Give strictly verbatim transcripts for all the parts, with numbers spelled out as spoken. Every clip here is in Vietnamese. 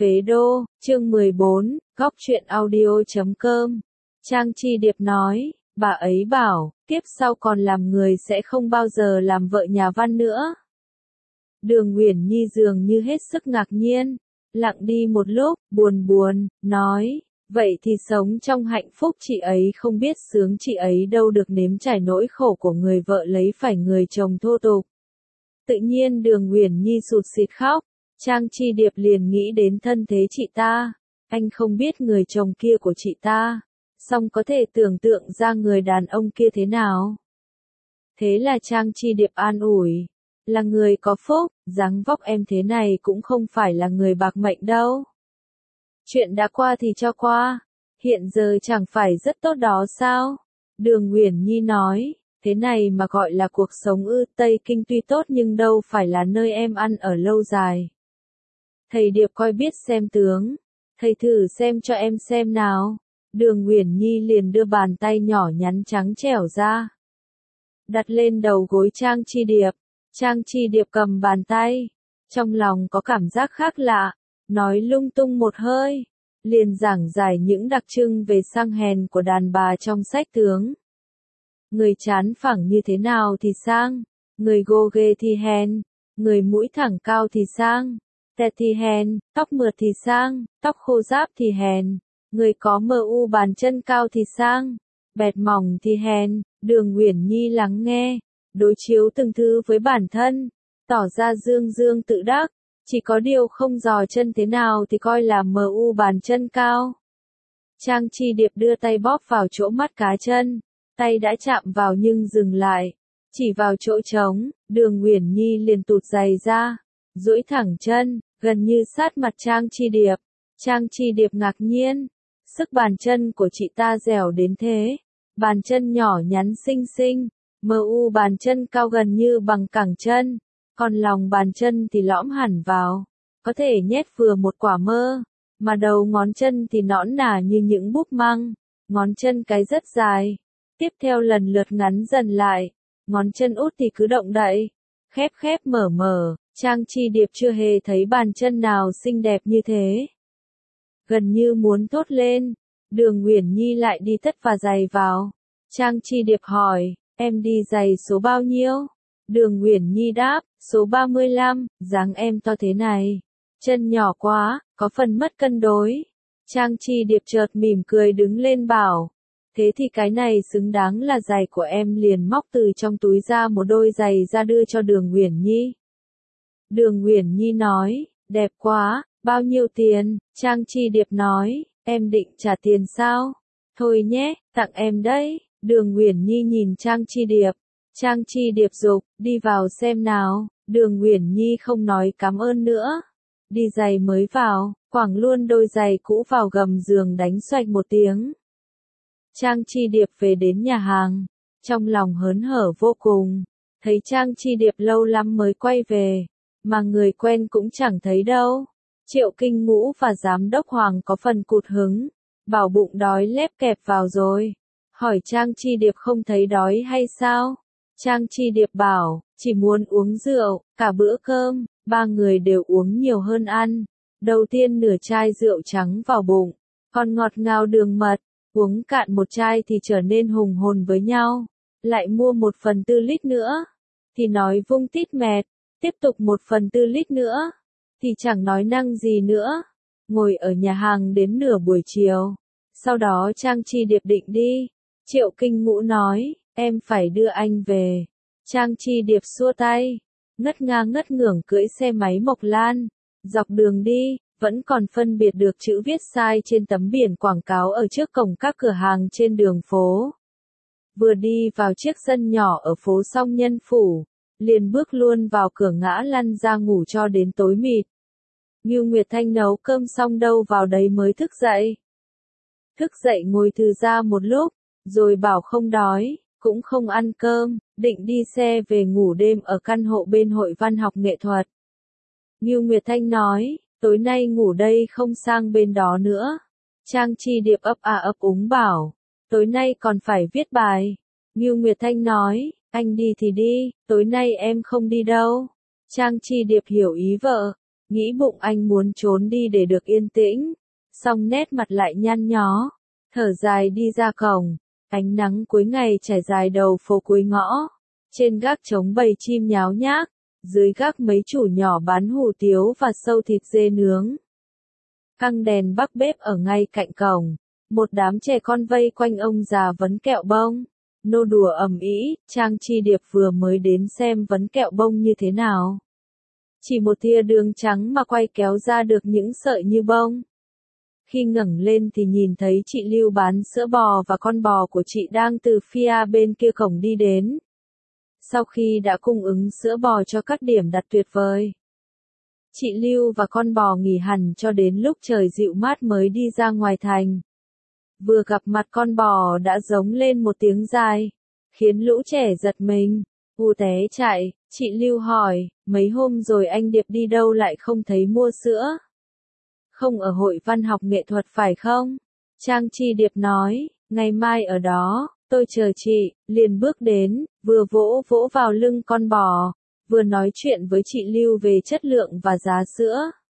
Phế Đô, chương mười bốn, góc truyện audio chấm com. Trang Chi Điệp nói, bà ấy bảo, kiếp sau còn làm người sẽ không bao giờ làm vợ nhà văn nữa. Đường Uyển Nhi dường như hết sức ngạc nhiên, lặng đi một lúc, buồn buồn, nói, vậy thì sống trong hạnh phúc chị ấy không biết sướng, chị ấy đâu được nếm trải nỗi khổ của người vợ lấy phải người chồng thô tục. Tự nhiên Đường Uyển Nhi sụt sịt khóc. Trang Chi Điệp liền nghĩ đến thân thế chị ta, anh không biết người chồng kia của chị ta, song có thể tưởng tượng ra người đàn ông kia thế nào. Thế là Trang Chi Điệp an ủi, là người có phúc, dáng vóc em thế này cũng không phải là người bạc mệnh đâu. Chuyện đã qua thì cho qua, hiện giờ chẳng phải rất tốt đó sao? Đường Uyển Nhi nói, thế này mà gọi là cuộc sống ư? Tây Kinh tuy tốt nhưng đâu phải là nơi em ăn ở lâu dài. Thầy Điệp coi biết xem tướng, thầy thử xem cho em xem nào. Đường Uyển Nhi liền đưa bàn tay nhỏ nhắn trắng trẻo ra, đặt lên đầu gối Trang Chi Điệp. Trang Chi Điệp cầm bàn tay, trong lòng có cảm giác khác lạ, nói lung tung một hơi, liền giảng giải những đặc trưng về sang hèn của đàn bà trong sách tướng. Người trán phẳng như thế nào thì sang, người gô ghê thì hèn, người mũi thẳng cao thì sang, tẹt thì hèn, tóc mượt thì sang, tóc khô ráp thì hèn, người có mờ u bàn chân cao thì sang, bẹt mỏng thì hèn. Đường Uyển Nhi lắng nghe, đối chiếu từng thứ với bản thân, tỏ ra dương dương tự đắc, chỉ có điều không dò chân thế nào thì coi là mờ u bàn chân cao. Trang Chi Điệp đưa tay bóp vào chỗ mắt cá chân, tay đã chạm vào nhưng dừng lại, chỉ vào chỗ trống. Đường Uyển Nhi liền tụt giày ra, duỗi thẳng chân, gần như sát mặt Trang Chi Điệp. Trang Chi Điệp ngạc nhiên, sức bàn chân của chị ta dẻo đến thế, bàn chân nhỏ nhắn xinh xinh, mờ u bàn chân cao gần như bằng cẳng chân, còn lòng bàn chân thì lõm hẳn vào, có thể nhét vừa một quả mơ, mà đầu ngón chân thì nõn nà như những búp măng, ngón chân cái rất dài, tiếp theo lần lượt ngắn dần lại, ngón chân út thì cứ động đậy, khép khép mở mở. Trang Chi Điệp chưa hề thấy bàn chân nào xinh đẹp như thế, gần như muốn thốt lên. Đường Uyển Nhi lại đi tất và giày vào. Trang Chi Điệp hỏi, em đi giày số bao nhiêu? Đường Uyển Nhi đáp, số ba mươi lăm, dáng em to thế này, chân nhỏ quá, có phần mất cân đối. Trang Chi Điệp chợt mỉm cười đứng lên bảo, thế thì cái này xứng đáng là giày của em, liền móc từ trong túi ra một đôi giày ra đưa cho Đường Uyển Nhi. Đường Uyển Nhi nói, đẹp quá, bao nhiêu tiền? Trang Chi Điệp nói, em định trả tiền sao? Thôi nhé, tặng em đấy. Đường Uyển Nhi nhìn Trang Chi Điệp. Trang Chi Điệp dục, đi vào xem nào. Đường Uyển Nhi không nói cảm ơn nữa, đi giày mới vào, quẳng luôn đôi giày cũ vào gầm giường đánh xoạch một tiếng. Trang Chi Điệp về đến nhà hàng, trong lòng hớn hở vô cùng, thấy Trang Chi Điệp lâu lắm mới quay về, mà người quen cũng chẳng thấy đâu. Triệu Kinh Ngũ và Giám đốc Hoàng có phần cụt hứng, bảo bụng đói lép kẹp vào rồi, hỏi Trang Chi Điệp không thấy đói hay sao? Trang Chi Điệp bảo, chỉ muốn uống rượu. Cả bữa cơm, ba người đều uống nhiều hơn ăn. Đầu tiên nửa chai rượu trắng vào bụng, còn ngọt ngào đường mật, uống cạn một chai thì trở nên hùng hồn với nhau, lại mua một phần tư lít nữa, thì nói vung tít mẹt, tiếp tục một phần tư lít nữa, thì chẳng nói năng gì nữa. Ngồi ở nhà hàng đến nửa buổi chiều, sau đó Trang Chi Điệp định đi. Triệu Kinh Ngũ nói, em phải đưa anh về. Trang Chi Điệp xua tay, ngất ngang ngất ngưởng cưỡi xe máy Mộc Lan, dọc đường đi, vẫn còn phân biệt được chữ viết sai trên tấm biển quảng cáo ở trước cổng các cửa hàng trên đường phố. Vừa đi vào chiếc sân nhỏ ở phố Song Nhân Phủ, liền bước luôn vào cửa ngã lăn ra ngủ cho đến tối mịt. Ngưu Nguyệt Thanh nấu cơm xong đâu vào đấy mới thức dậy. Thức dậy ngồi thư ra một lúc, rồi bảo không đói, cũng không ăn cơm, định đi xe về ngủ đêm ở căn hộ bên Hội Văn học Nghệ thuật. Ngưu Nguyệt Thanh nói, tối nay ngủ đây không sang bên đó nữa. Trang Chi Điệp ấp à ấp úng bảo, tối nay còn phải viết bài. Ngưu Nguyệt Thanh nói, anh đi thì đi, tối nay em không đi đâu. Trang Chi Điệp hiểu ý vợ, Nghĩ bụng anh muốn trốn đi để được yên tĩnh, xong nét mặt lại nhăn nhó, thở dài đi ra cổng. Ánh nắng cuối ngày trải dài đầu phố cuối ngõ. Trên gác trống bầy chim nháo nhác, dưới gác mấy chủ nhỏ bán hủ tiếu và sâu thịt dê nướng. Căng đèn bắc bếp ở ngay cạnh cổng, một đám trẻ con vây quanh ông già vấn kẹo bông. Nô đùa ầm ĩ, Trang Chi Điệp vừa mới đến xem vấn kẹo bông như thế nào. Chỉ một tia đường trắng mà quay kéo ra được những sợi như bông. Khi ngẩng lên thì nhìn thấy chị Lưu bán sữa bò và con bò của chị đang từ phía bên kia cổng đi đến. Sau khi đã cung ứng sữa bò cho các điểm đặt tuyệt vời, chị Lưu và con bò nghỉ hẳn cho đến lúc trời dịu mát mới đi ra ngoài thành. Vừa gặp mặt con bò đã giống lên một tiếng dài, khiến lũ trẻ giật mình, u té chạy. Chị Lưu hỏi, mấy hôm rồi anh Điệp đi đâu lại không thấy mua sữa? Không ở hội văn học nghệ thuật phải không? Trang Chi Điệp nói, ngày mai ở đó, tôi chờ chị, liền bước đến, vừa vỗ vỗ vào lưng con bò, vừa nói chuyện với chị Lưu về chất lượng và giá sữa.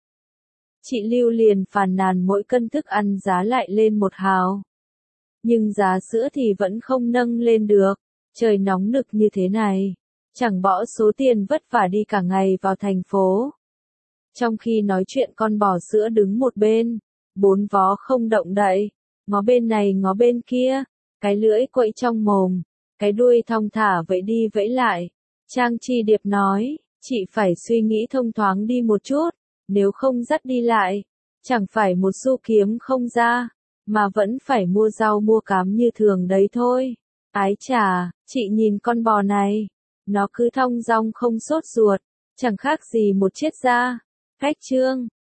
Chị Lưu liền phàn nàn mỗi cân thức ăn giá lại lên một hào. Nhưng giá sữa thì vẫn không nâng lên được, trời nóng nực như thế này, chẳng bỏ số tiền vất vả đi cả ngày vào thành phố. Trong khi nói chuyện con bò sữa đứng một bên, bốn vó không động đậy, ngó bên này ngó bên kia, cái lưỡi quậy trong mồm, cái đuôi thong thả vẫy đi vẫy lại. Trang Chi Điệp nói, chị phải suy nghĩ thông thoáng đi một chút, nếu không dắt đi lại, chẳng phải một xu kiếm không ra, mà vẫn phải mua rau mua cám như thường đấy thôi. Ái chà, chị nhìn con bò này, nó cứ thong dong không sốt ruột, chẳng khác gì một chiếc da. Cách chương